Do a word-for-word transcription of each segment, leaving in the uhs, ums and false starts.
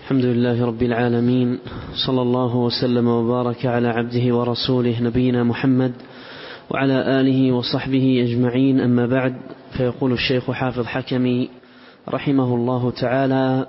الحمد لله رب العالمين، صلى الله وسلم وبارك على عبده ورسوله نبينا محمد وعلى آله وصحبه أجمعين. أما بعد، فيقول الشيخ حافظ حكمي رحمه الله تعالى: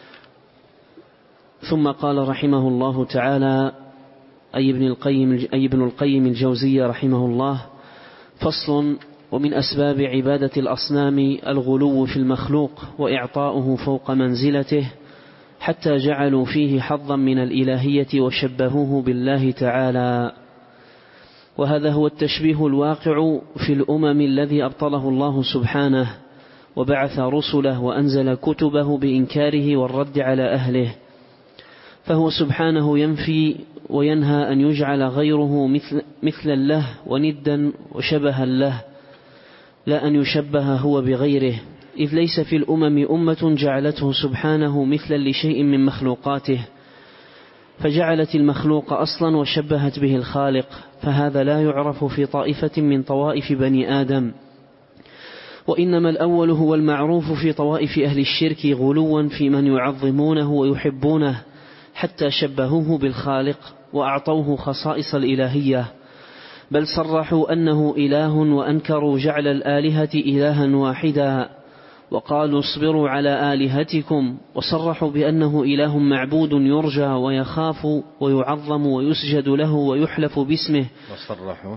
ثم قال رحمه الله تعالى أي ابن القيم, أي ابن القيم الجوزية رحمه الله: فصل: ومن أسباب عبادة الأصنام الغلو في المخلوق وإعطاؤه فوق منزلته، حتى جعلوا فيه حظا من الإلهية وشبهوه بالله تعالى. وهذا هو التشبيه الواقع في الأمم الذي أبطله الله سبحانه، وبعث رسله وأنزل كتبه بإنكاره والرد على أهله، فهو سبحانه ينفي وينهى أن يجعل غيره مثل مثلا له وندا وشبها له، لا أن يشبه هو بغيره، إذ ليس في الأمم أمة جعلته سبحانه مثلا لشيء من مخلوقاته، فجعلت المخلوق أصلا وشبهت به الخالق، فهذا لا يعرف في طائفة من طوائف بني آدم. وإنما الأول هو المعروف في طوائف أهل الشرك غلوا في من يعظمونه ويحبونه، حتى شبهوه بالخالق وأعطوه خصائص الإلهية، بل صرحوا أنه إله وأنكروا جعل الآلهة إلها واحدا، وقالوا اصبروا على آلهتكم، وصرحوا بأنه إله معبود يرجى ويخاف ويعظم ويسجد له ويحلف باسمه، وصرحوا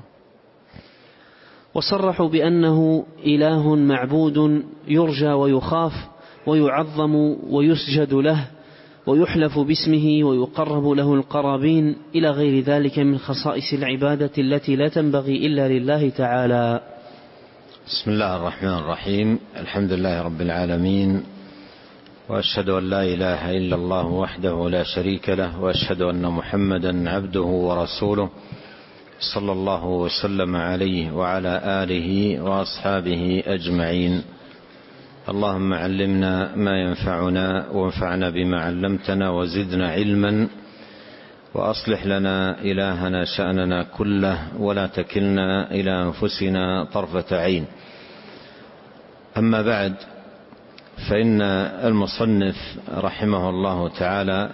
وصرحوا بأنه إله معبود يرجى ويخاف ويعظم ويسجد له ويحلف باسمه ويقرب له القرابين، إلى غير ذلك من خصائص العبادة التي لا تنبغي إلا لله تعالى. بسم الله الرحمن الرحيم. الحمد لله رب العالمين، وأشهد أن لا إله إلا الله وحده لا شريك له، وأشهد أن محمدا عبده ورسوله، صلى الله وسلم عليه وعلى آله وأصحابه أجمعين. اللهم علمنا ما ينفعنا، وانفعنا بما علمتنا، وزدنا علما، وأصلح لنا إلهنا شأننا كله، ولا تكلنا إلى أنفسنا طرفة عين. أما بعد، فإن المصنف رحمه الله تعالى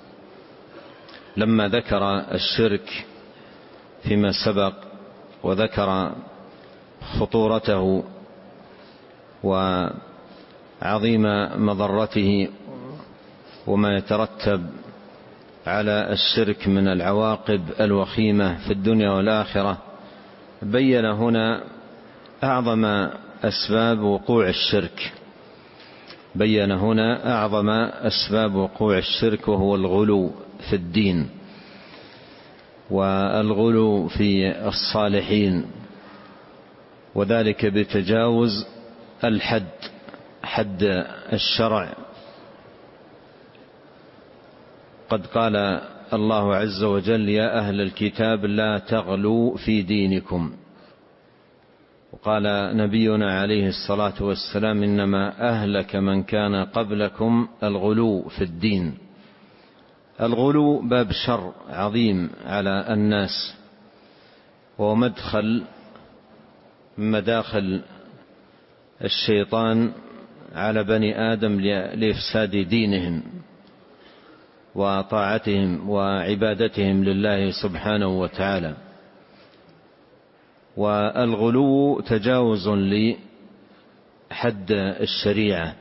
لما ذكر الشرك فيما سبق، وذكر خطورته وعظيم مضرته وما يترتب على الشرك من العواقب الوخيمة في الدنيا والآخرة، بين هنا أعظم أسباب وقوع الشرك بين هنا أعظم أسباب وقوع الشرك وهو الغلو في الدين، والغلو في الصالحين، وذلك بتجاوز الحد حد الشرع. قد قال الله عز وجل: يا أهل الكتاب لا تغلوا في دينكم. وقال نبينا عليه الصلاة والسلام: إنما أهلك من كان قبلكم الغلو في الدين. الغلو باب شر عظيم على الناس، ومدخل من مداخل الشيطان على بني آدم لإفساد دينهم وطاعتهم وعبادتهم لله سبحانه وتعالى. والغلو تجاوز لحد الشريعة،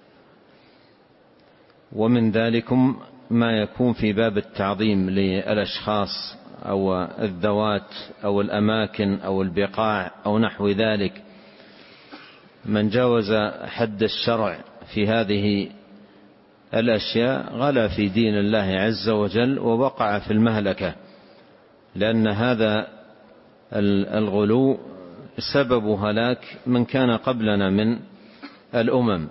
ومن ذلكم ما يكون في باب التعظيم للأشخاص أو الذوات أو الأماكن أو البقاع أو نحو ذلك. من جاوز حد الشرع في هذه الأشياء غلا في دين الله عز وجل ووقع في المهلكة، لأن هذا الغلو سبب هلاك من كان قبلنا من الأمم،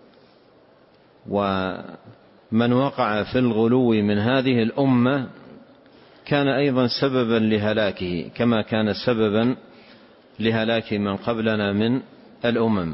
ومن وقع في الغلو من هذه الأمة كان أيضا سببا لهلاكه، كما كان سببا لهلاك من قبلنا من الأمم.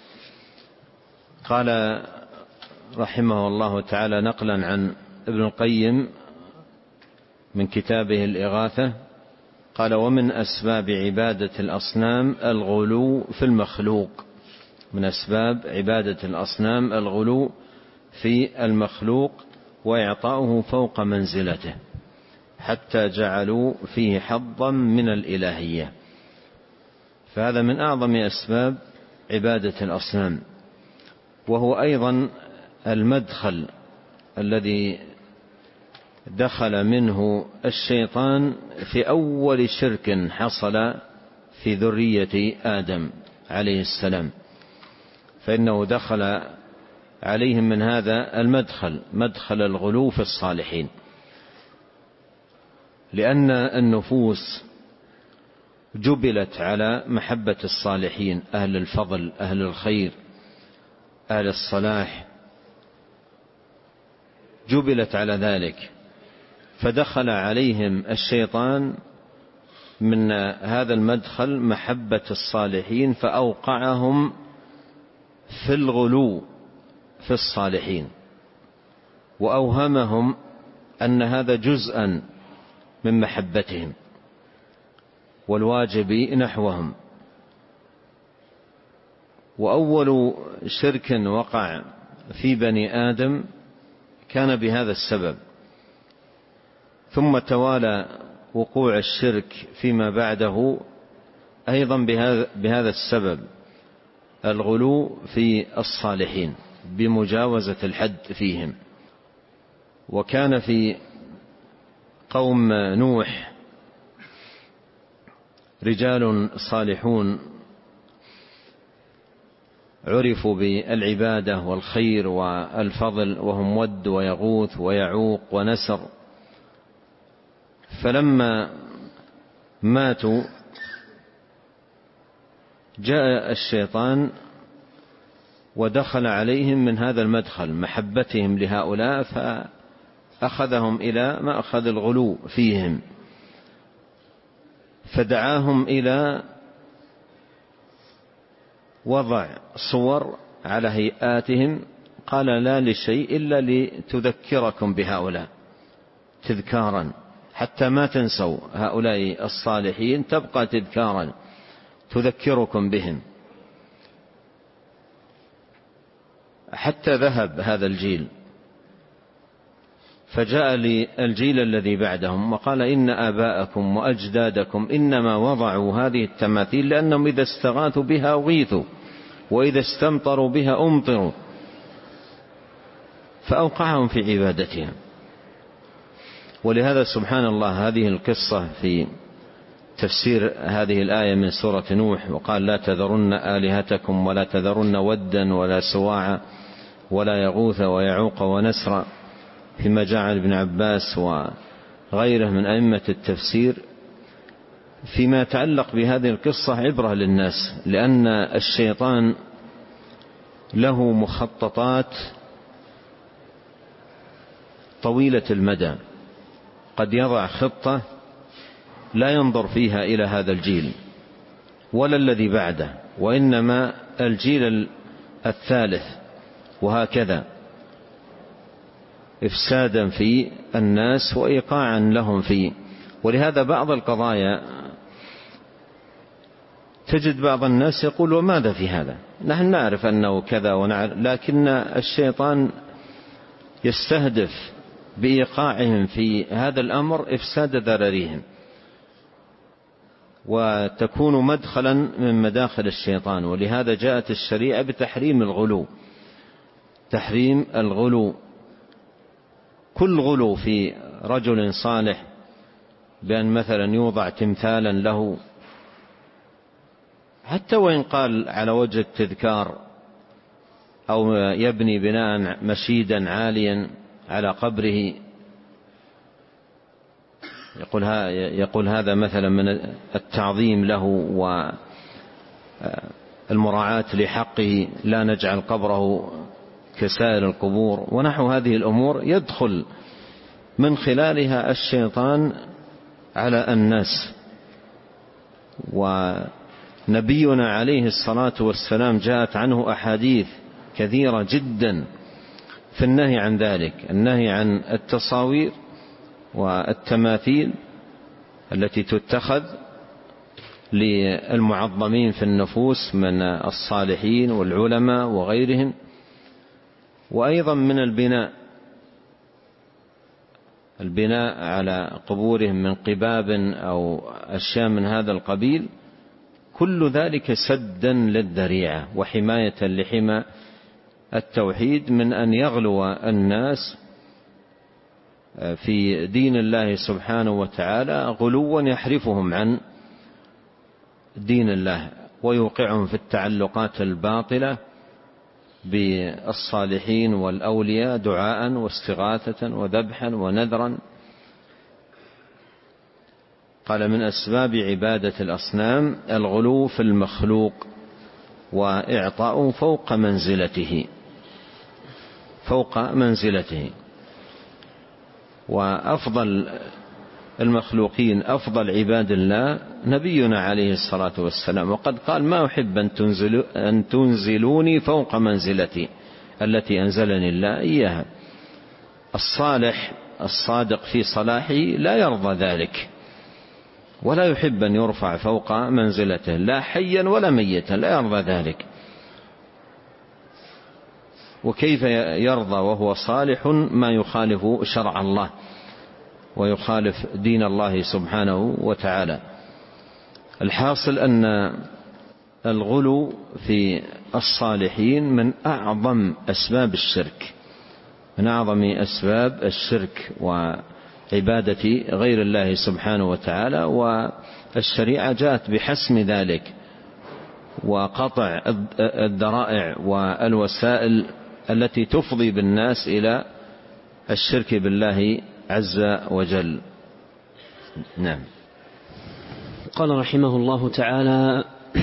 قال رحمه الله تعالى نقلا عن ابن القيم من كتابه الإغاثة، قال: ومن أسباب عبادة الأصنام الغلو في المخلوق. من أسباب عبادة الأصنام الغلو في المخلوق وإعطاؤه فوق منزلته، حتى جعلوا فيه حظا من الإلهية. فهذا من أعظم أسباب عبادة الأصنام، وهو أيضا المدخل الذي دخل منه الشيطان في أول شرك حصل في ذرية آدم عليه السلام، فإنه دخل عليهم من هذا المدخل، مدخل الغلو في الصالحين، لأن النفوس جبلت على محبة الصالحين، أهل الفضل، أهل الخير، أهل الصلاح، جبلت على ذلك، فدخل عليهم الشيطان من هذا المدخل محبة الصالحين، فأوقعهم في الغلو في الصالحين، وأوهمهم أن هذا جزءا من محبتهم والواجب نحوهم. وأول شرك وقع في بني آدم كان بهذا السبب، ثم توالى وقوع الشرك فيما بعده أيضا بهذا السبب، الغلو في الصالحين بمجاوزة الحد فيهم. وكان في قوم نوح رجال صالحون عرفوا بالعبادة والخير والفضل، وهم ود ويغوث ويعوق ونسر، فلما ماتوا جاء الشيطان ودخل عليهم من هذا المدخل، محبتهم لهؤلاء، فأخذهم إلى مأخذ الغلو فيهم، فدعاهم إلى وضع صور على هيئاتهم، قال لا لشيء إلا لتذكركم بهؤلاء تذكارا، حتى ما تنسوا هؤلاء الصالحين، تبقى تذكارا تذكركم بهم. حتى ذهب هذا الجيل، فجاء للجيل الذي بعدهم وقال إن آباءكم وأجدادكم إنما وضعوا هذه التماثيل لأنهم إذا استغاثوا بها أغيثوا، وإذا استمطروا بها أمطروا، فأوقعهم في عبادتها. ولهذا سبحان الله هذه القصة في تفسير هذه الآية من سورة نوح، وقال لا تذرن آلهتكم ولا تذرن ودا ولا سواعا ولا يغوث ويعوق ونسرا، فيما جعل ابن عباس وغيره من أئمة التفسير فيما يتعلق بهذه القصة عبرة للناس، لأن الشيطان له مخططات طويلة المدى، قد يضع خطة لا ينظر فيها إلى هذا الجيل ولا الذي بعده، وإنما الجيل الثالث، وهكذا إفسادا في الناس وإيقاعا لهم فيه. ولهذا بعض القضايا تجد بعض الناس يقول وماذا في هذا، نحن نعرف أنه كذا ونعرف، لكن الشيطان يستهدف بإيقاعهم في هذا الأمر إفساد ذراريهم، وتكون مدخلا من مداخل الشيطان. ولهذا جاءت الشريعة بتحريم الغلو، تحريم الغلو، كل غلو في رجل صالح، بأن مثلا يوضع تمثالا له، حتى وإن قال على وجه التذكار، أو يبني بناء مشيدا عاليا على قبره، يقول, يقول هذا مثلا من التعظيم له والمراعاة لحقه، لا نجعل قبره كسائر القبور، ونحو هذه الأمور يدخل من خلالها الشيطان على الناس. ونبينا عليه الصلاة والسلام جاءت عنه أحاديث كثيرة جدا في النهي عن ذلك، النهي عن التصاوير والتماثيل التي تتخذ للمعظمين في النفوس من الصالحين والعلماء وغيرهم، وأيضا من البناء البناء على قبورهم من قباب أو أشياء من هذا القبيل، كل ذلك سدا للذريعة وحماية لحمى التوحيد من أن يغلو الناس في دين الله سبحانه وتعالى غلوا يحرفهم عن دين الله ويوقعهم في التعلقات الباطلة بالصالحين والأولياء دعاء واستغاثة وذبحا ونذرا. قال: من أسباب عبادة الأصنام الغلو في المخلوق وإعطاء فوق منزلته فوق منزلته وأفضل المخلوقين أفضل عباد الله نبينا عليه الصلاة والسلام، وقد قال: ما أحب أن, تنزل أن تنزلوني فوق منزلتي التي أنزلني الله إياها. الصالح الصادق في صلاحه لا يرضى ذلك ولا يحب أن يرفع فوق منزلته، لا حيا ولا ميتا لا يرضى ذلك. وكيف يرضى وهو صالح ما يخالف شرع الله ويخالف دين الله سبحانه وتعالى؟ الحاصل أن الغلو في الصالحين من أعظم أسباب الشرك من أعظم أسباب الشرك وعبادة غير الله سبحانه وتعالى، والشريعة جاءت بحسم ذلك وقطع الذرائع والوسائل التي تفضي بالناس إلى الشرك بالله عز وجل. نعم. قال رحمه الله تعالى: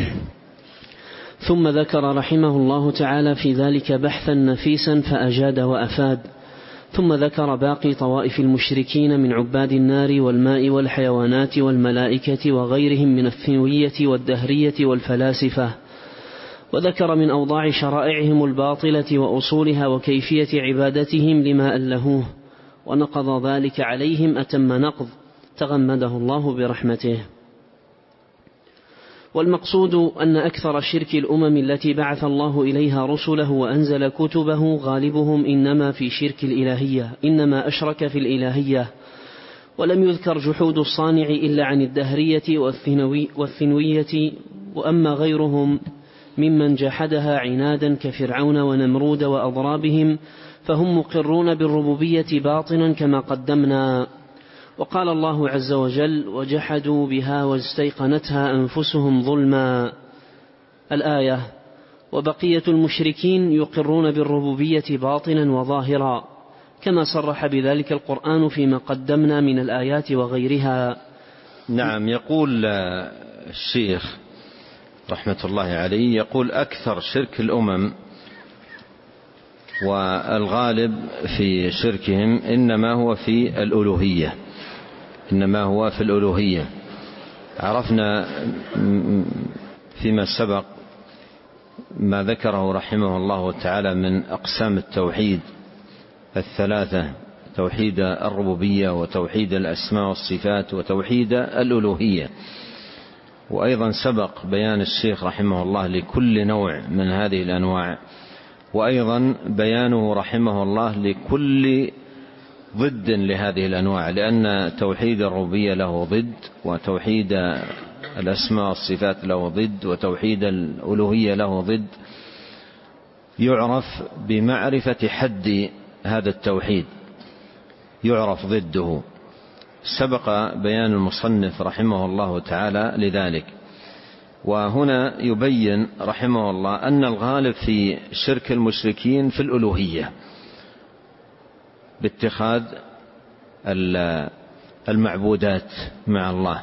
ثم ذكر رحمه الله تعالى في ذلك بحثا نفيسا فأجاد وأفاد، ثم ذكر باقي طوائف المشركين من عباد النار والماء والحيوانات والملائكة وغيرهم من الثنوية والدهرية والفلاسفة، وذكر من أوضاع شرائعهم الباطلة وأصولها وكيفية عبادتهم لما ألهوه، ونقض ذلك عليهم أتم نقض تغمده الله برحمته. والمقصود أن أكثر شرك الأمم التي بعث الله إليها رسله وأنزل كتبه غالبهم إنما في شرك الإلهية إنما أشرك في الإلهية، ولم يذكر جحود الصانع إلا عن الدهرية والثنوي والثنوية، وأما غيرهم ممن جحدها عنادا كفرعون ونمرود وأضرابهم فهم مقرون بالربوبية باطنا كما قدمنا. وقال الله عز وجل: وجحدوا بها واستيقنتها أنفسهم ظلما، الآية. وبقية المشركين يقرون بالربوبية باطنا وظاهرا كما صرح بذلك القرآن فيما قدمنا من الآيات وغيرها. نعم. يقول الشيخ رحمة الله عليه، يقول: أكثر شرك الأمم والغالب في شركهم إنما هو في الألوهية إنما هو في الألوهية. عرفنا فيما سبق ما ذكره رحمه الله تعالى من أقسام التوحيد الثلاثة: توحيد الربوبية وتوحيد الأسماء والصفات وتوحيد الألوهية. وأيضا سبق بيان الشيخ رحمه الله لكل نوع من هذه الأنواع، وأيضا بيانه رحمه الله لكل ضد لهذه الأنواع، لأن توحيد الربوبية له ضد، وتوحيد الأسماء والصفات له ضد، وتوحيد الألوهية له ضد. يعرف بمعرفة حد هذا التوحيد، يعرف ضده. سبق بيان المصنف رحمه الله تعالى لذلك. وهنا يبين رحمه الله أن الغالب في شرك المشركين في الألوهية باتخاذ المعبودات مع الله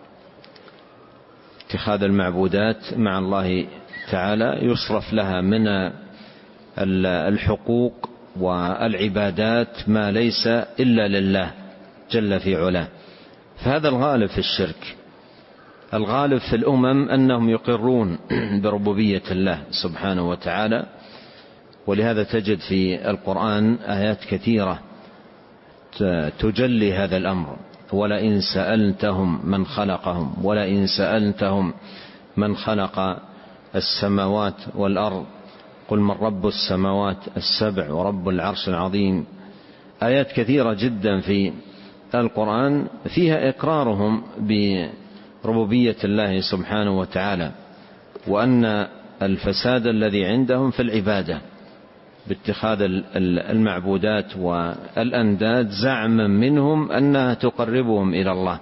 اتخاذ المعبودات مع الله تعالى يصرف لها من الحقوق والعبادات ما ليس إلا لله جل في علاه. فهذا الغالب في الشرك. الغالب في الأمم أنهم يقرون بربوبية الله سبحانه وتعالى، ولهذا تجد في القرآن آيات كثيرة تجلي هذا الأمر: ولئن سألتهم من خلقهم ولئن سألتهم من خلق السماوات والأرض قل من رب السماوات السبع ورب العرش العظيم. آيات كثيرة جدا في القرآن فيها إقرارهم بربوبية الله سبحانه وتعالى، وأن الفساد الذي عندهم في العبادة باتخاذ المعبودات والأنداد زعما منهم أنها تقربهم إلى الله،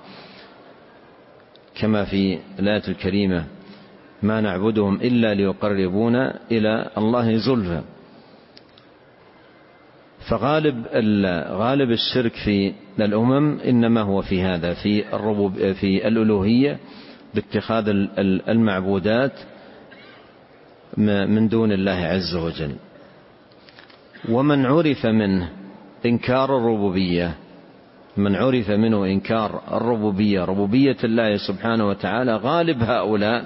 كما في الآية الكريمة: ما نعبدهم إلا ليقربونا إلى الله زلفى. فغالب غالب الشرك في الأمم إنما هو في هذا، في الربوب في الألوهية باتخاذ المعبودات من دون الله عز وجل. ومن عرف منه إنكار الربوبية، من عرف منه إنكار الربوبية ربوبية الله سبحانه وتعالى، غالب هؤلاء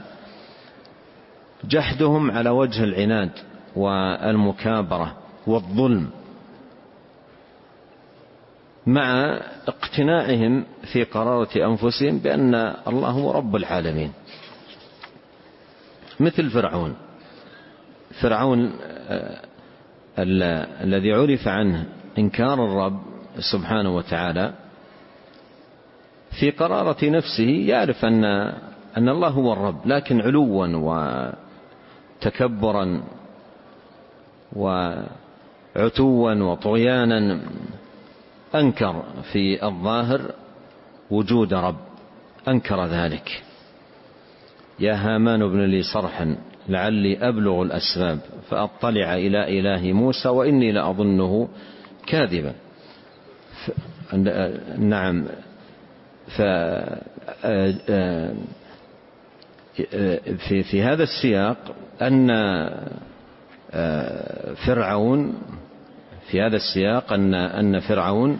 جحدهم على وجه العناد والمكابرة والظلم، مع اقتناعهم في قرارة أنفسهم بأن الله هو رب العالمين. مثل فرعون فرعون الذي عرف عنه إنكار الرب سبحانه وتعالى، في قرارة نفسه يعرف أن أن الله هو الرب، لكن علوا وتكبرا وعتوا وطغيانا أنكر في الظاهر وجود رب، أنكر ذلك. يا هامان ابن لي صرحا لعلي أبلغ الأسباب فأطلع إلى إله موسى وإني لأظنه كاذبا. نعم. في في هذا السياق أن فرعون في هذا السياق أن أن فرعون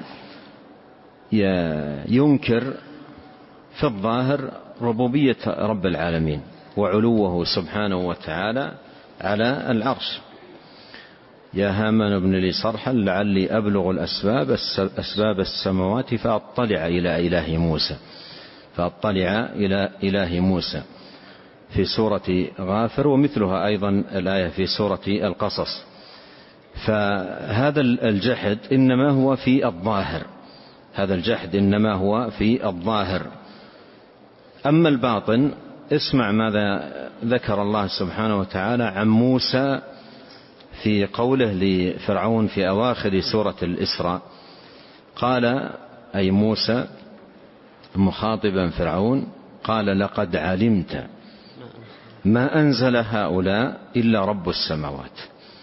ينكر في الظاهر ربوبية رب العالمين وعلوه سبحانه وتعالى على العرش. يا هامان ابن لي صرحا لعلي أبلغ الأسباب أسباب السماوات فأطلع إلى إله موسى فأطلع إلى إله موسى في سورة غافر، ومثلها أيضا الآية في سورة القصص. فهذا الجحد إنما هو في الظاهر، هذا الجحد إنما هو في الظاهر. أما الباطن، اسمع ماذا ذكر الله سبحانه وتعالى عن موسى في قوله لفرعون في أواخر سورة الإسراء. قال أي موسى مخاطبا فرعون: قال لقد علمت ما أنزل هؤلاء إلا رب السماوات.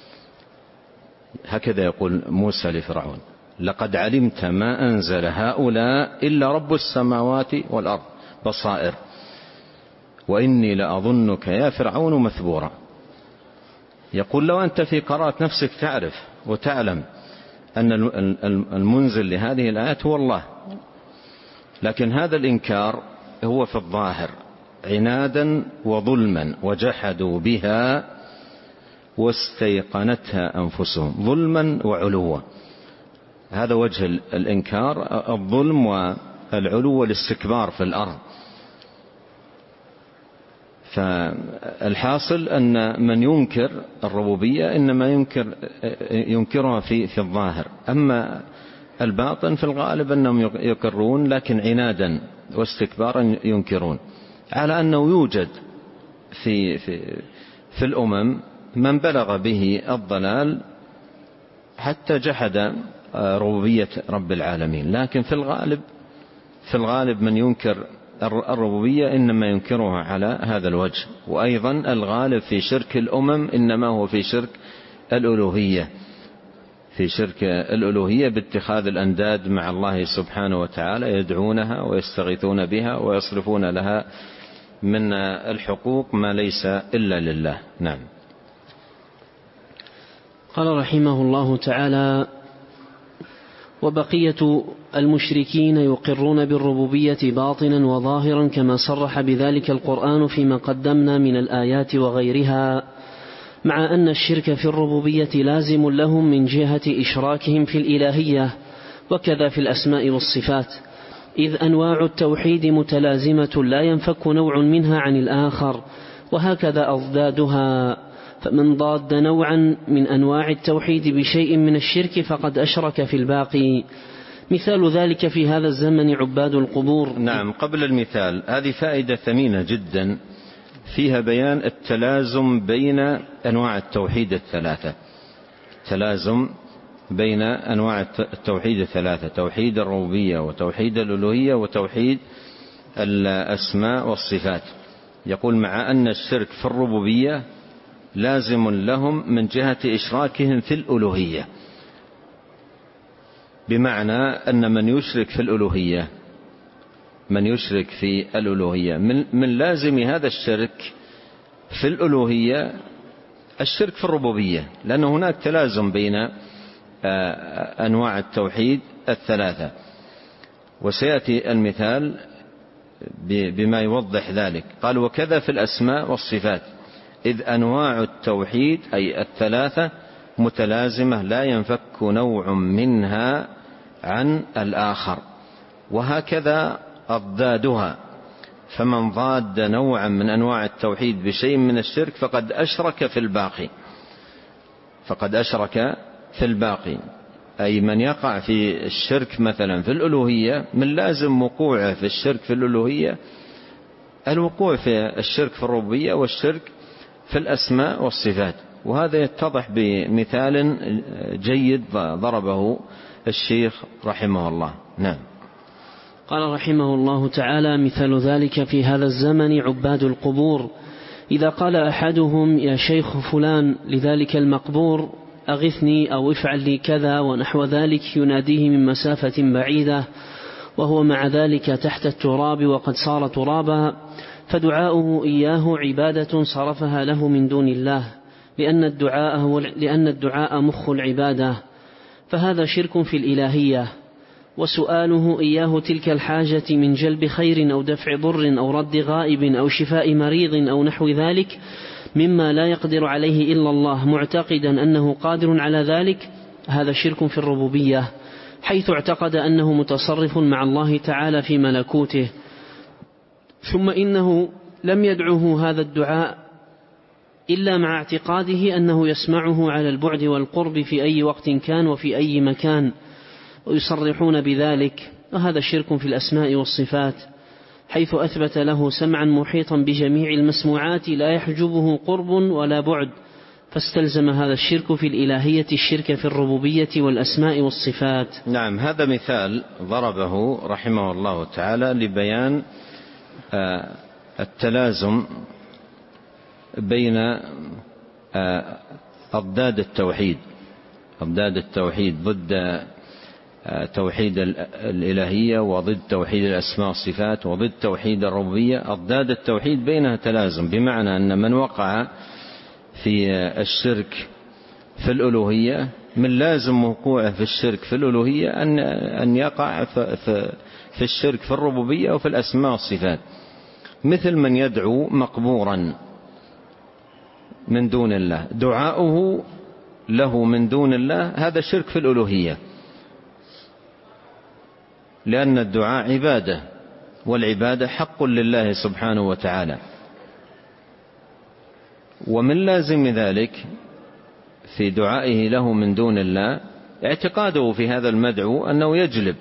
هكذا يقول موسى لفرعون: لقد علمت ما أنزل هؤلاء إلا رب السماوات والأرض بصائر وإني لأظنك يا فرعون مثبورا. يقول لو أنت في قراءة نفسك تعرف وتعلم أن المنزل لهذه الآيات هو الله، لكن هذا الإنكار هو في الظاهر عنادا وظلما، وجحدوا بها واستيقنتها أنفسهم ظلما وعلوا. هذا وجه الإنكار، الظلم والعلو والاستكبار في الأرض. فالحاصل أن من ينكر الربوبية إنما ينكر ينكرها في في الظاهر، أما الباطن في الغالب أنهم يقرون لكن عنادا واستكبارا ينكرون، على أنه يوجد في في في الأمم من بلغ به الضلال حتى جحد ربوبية رب العالمين، لكن في الغالب في الغالب من ينكر الربوبية إنما ينكرها على هذا الوجه. وأيضا الغالب في شرك الأمم إنما هو في شرك الألوهية، في شرك الألوهية باتخاذ الأنداد مع الله سبحانه وتعالى، يدعونها ويستغيثون بها ويصرفون لها من الحقوق ما ليس إلا لله. نعم. قال رحمه الله تعالى: وبقية المشركين يقرون بالربوبية باطنا وظاهرا كما صرح بذلك القرآن فيما قدمنا من الآيات وغيرها، مع أن الشرك في الربوبية لازم لهم من جهة إشراكهم في الإلهية، وكذا في الأسماء والصفات، إذ أنواع التوحيد متلازمة لا ينفك نوع منها عن الآخر، وهكذا أضدادها. فمن ضاد نوعا من أنواع التوحيد بشيء من الشرك فقد أشرك في الباقي، مثال ذلك في هذا الزمن عباد القبور. نعم، قبل المثال هذه فائدة ثمينة جدا فيها بيان التلازم بين أنواع التوحيد الثلاثة، تلازم بين أنواع التوحيد الثلاثة، توحيد الربوبية وتوحيد الألوهية وتوحيد الأسماء والصفات. يقول مع أن الشرك في الربوبية لازم لهم من جهة إشراكهم في الألوهية، بمعنى أن من يشرك في الألوهية من يشرك في الألوهية من, من لازم هذا الشرك في الألوهية الشرك في الربوبية، لأن هناك تلازم بين أنواع التوحيد الثلاثة، وسيأتي المثال بما يوضح ذلك. قال وكذا في الأسماء والصفات، إذ أنواع التوحيد أي الثلاثة متلازمة لا ينفك نوع منها عن الآخر، وهكذا أضدادها، فمن ضاد نوعا من أنواع التوحيد بشيء من الشرك فقد أشرك في الباقي فقد أشرك في الباقي أي من يقع في الشرك مثلا في الألوهية من لازم وقوعه في الشرك في الألوهية الوقوع في الشرك في الربوبية والشرك في الأسماء والصفات. وهذا يتضح بمثال جيد ضربه الشيخ رحمه الله. نعم. قال رحمه الله تعالى مثال ذلك في هذا الزمن عباد القبور، إذا قال أحدهم يا شيخ فلان لذلك المقبور أغثني أو افعل لي كذا ونحو ذلك، يناديه من مسافة بعيدة وهو مع ذلك تحت التراب وقد صار ترابا، فدعاؤه إياه عبادة صرفها له من دون الله، لأن الدعاء, هو لأن الدعاء مخ العبادة، فهذا شرك في الإلهية. وسؤاله إياه تلك الحاجة من جلب خير أو دفع ضر أو رد غائب أو شفاء مريض أو نحو ذلك مما لا يقدر عليه إلا الله، معتقدا أنه قادر على ذلك، هذا شرك في الربوبية، حيث اعتقد أنه متصرف مع الله تعالى في ملكوته. ثم إنه لم يدعه هذا الدعاء إلا مع اعتقاده أنه يسمعه على البعد والقرب في أي وقت كان وفي أي مكان، ويصرحون بذلك، وهذا شرك في الأسماء والصفات، حيث أثبت له سمعا محيطا بجميع المسموعات لا يحجبه قرب ولا بعد، فاستلزم هذا الشرك في الإلهية الشرك في الربوبية والأسماء والصفات. نعم، هذا مثال ضربه رحمه الله تعالى لبيان التلازم بين أضداد التوحيد أضداد التوحيد ضد توحيد الإلهية وضد توحيد الأسماء والصفات وضد توحيد الربوبية. أضداد التوحيد بينها تلازم، بمعنى أن من وقع في الشرك في الألوهية من لازم وقوعه في الشرك في الألوهية أن أن يقع في الشرك في الربوبية وفي الأسماء والصفات، مثل من يدعو مقبورا من دون الله، دعاؤه له من دون الله هذا شرك في الألوهية، لأن الدعاء عبادة، والعبادة حق لله سبحانه وتعالى. ومن لازم ذلك في دعائه له من دون الله اعتقاده في هذا المدعو أنه يجلب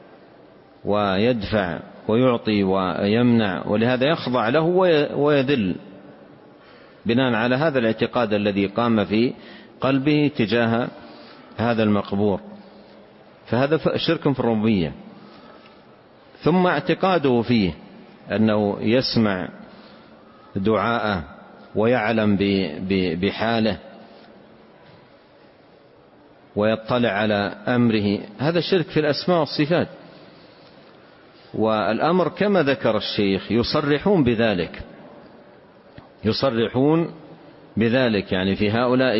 ويدفع ويعطي ويمنع، ولهذا يخضع له ويذل بناء على هذا الاعتقاد الذي قام في قلبه تجاه هذا المقبور، فهذا شرك في الربوبية. ثم اعتقاده فيه أنه يسمع دعاءه ويعلم بحاله ويطلع على أمره، هذا شرك في الأسماء والصفات. والأمر كما ذكر الشيخ يصرحون بذلك يصرحون بذلك يعني في هؤلاء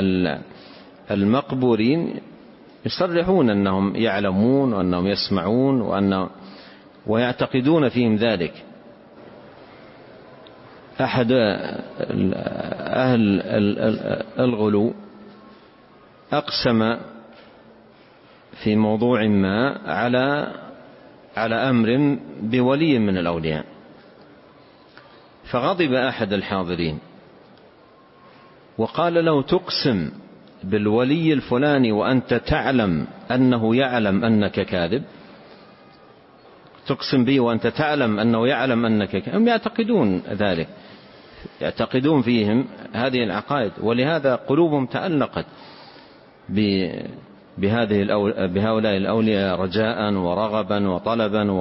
المقبورين يصرحون أنهم يعلمون وأنهم يسمعون وأنهم ويعتقدون فيهم ذلك. أحد أهل الغلو أقسم في موضوع ما على على أمر بولي من الأولياء، فغضب أحد الحاضرين وقال له تقسم بالولي الفلاني وأنت تعلم أنه يعلم أنك كاذب؟ تقسم به وأنت تعلم أنه يعلم أنك كاذب؟ هم يعتقدون ذلك، يعتقدون فيهم هذه العقائد، ولهذا قلوبهم تعلقت بهذه بهؤلاء الأولياء رجاء ورغبا وطلبا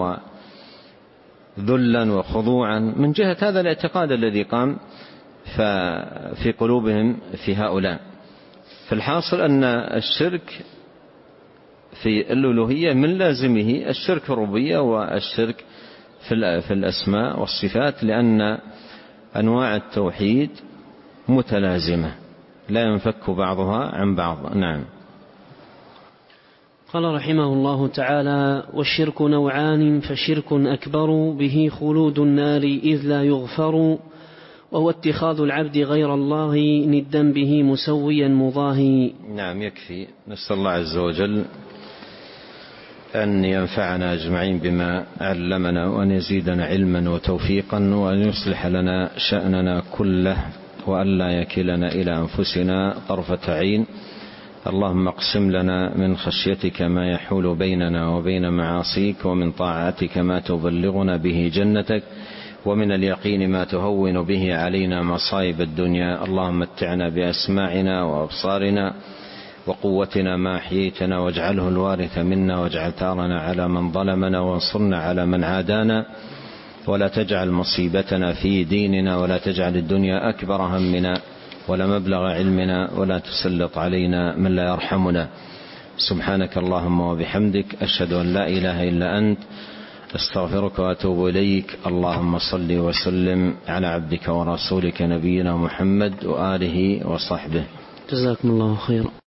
وذلا وخضوعا من جهة هذا الاعتقاد الذي قام في قلوبهم في هؤلاء. فالحاصل أن الشرك في الألوهية من لازمه الشرك الربوبية والشرك في الأسماء والصفات، لأن أنواع التوحيد متلازمة لا ينفك بعضها عن بعض. نعم. قال رحمه الله تعالى: والشرك نوعان، فشرك أكبر به خلود النار إذ لا يغفر، وهو اتخاذ العبد غير الله ندا به مسويا مضاهي. نعم، يكفي. نسأل الله عز وجل أن ينفعنا أجمعين بما علمنا، وأن يزيدنا علما وتوفيقا، وأن يصلح لنا شأننا كله، وأن لا يكلنا إلى أنفسنا طرفة عين. اللهم اقسم لنا من خشيتك ما يحول بيننا وبين معاصيك، ومن طاعتك ما تبلغنا به جنتك، ومن اليقين ما تهون به علينا مصائب الدنيا. اللهم متعنا بأسماعنا وأبصارنا وقوتنا ما أحييتنا، واجعله الوارث منا، واجعل ثارنا على من ظلمنا، وانصرنا على من عادانا، ولا تجعل مصيبتنا في ديننا، ولا تجعل الدنيا أكبر همنا ولا مبلغ علمنا، ولا تسلط علينا من لا يرحمنا. سبحانك اللهم وبحمدك، أشهد أن لا إله إلا أنت، استغفرك وأتوب إليك. اللهم صل وسلم على عبدك ورسولك نبينا محمد وآله وصحبه. جزاكم الله خيرا.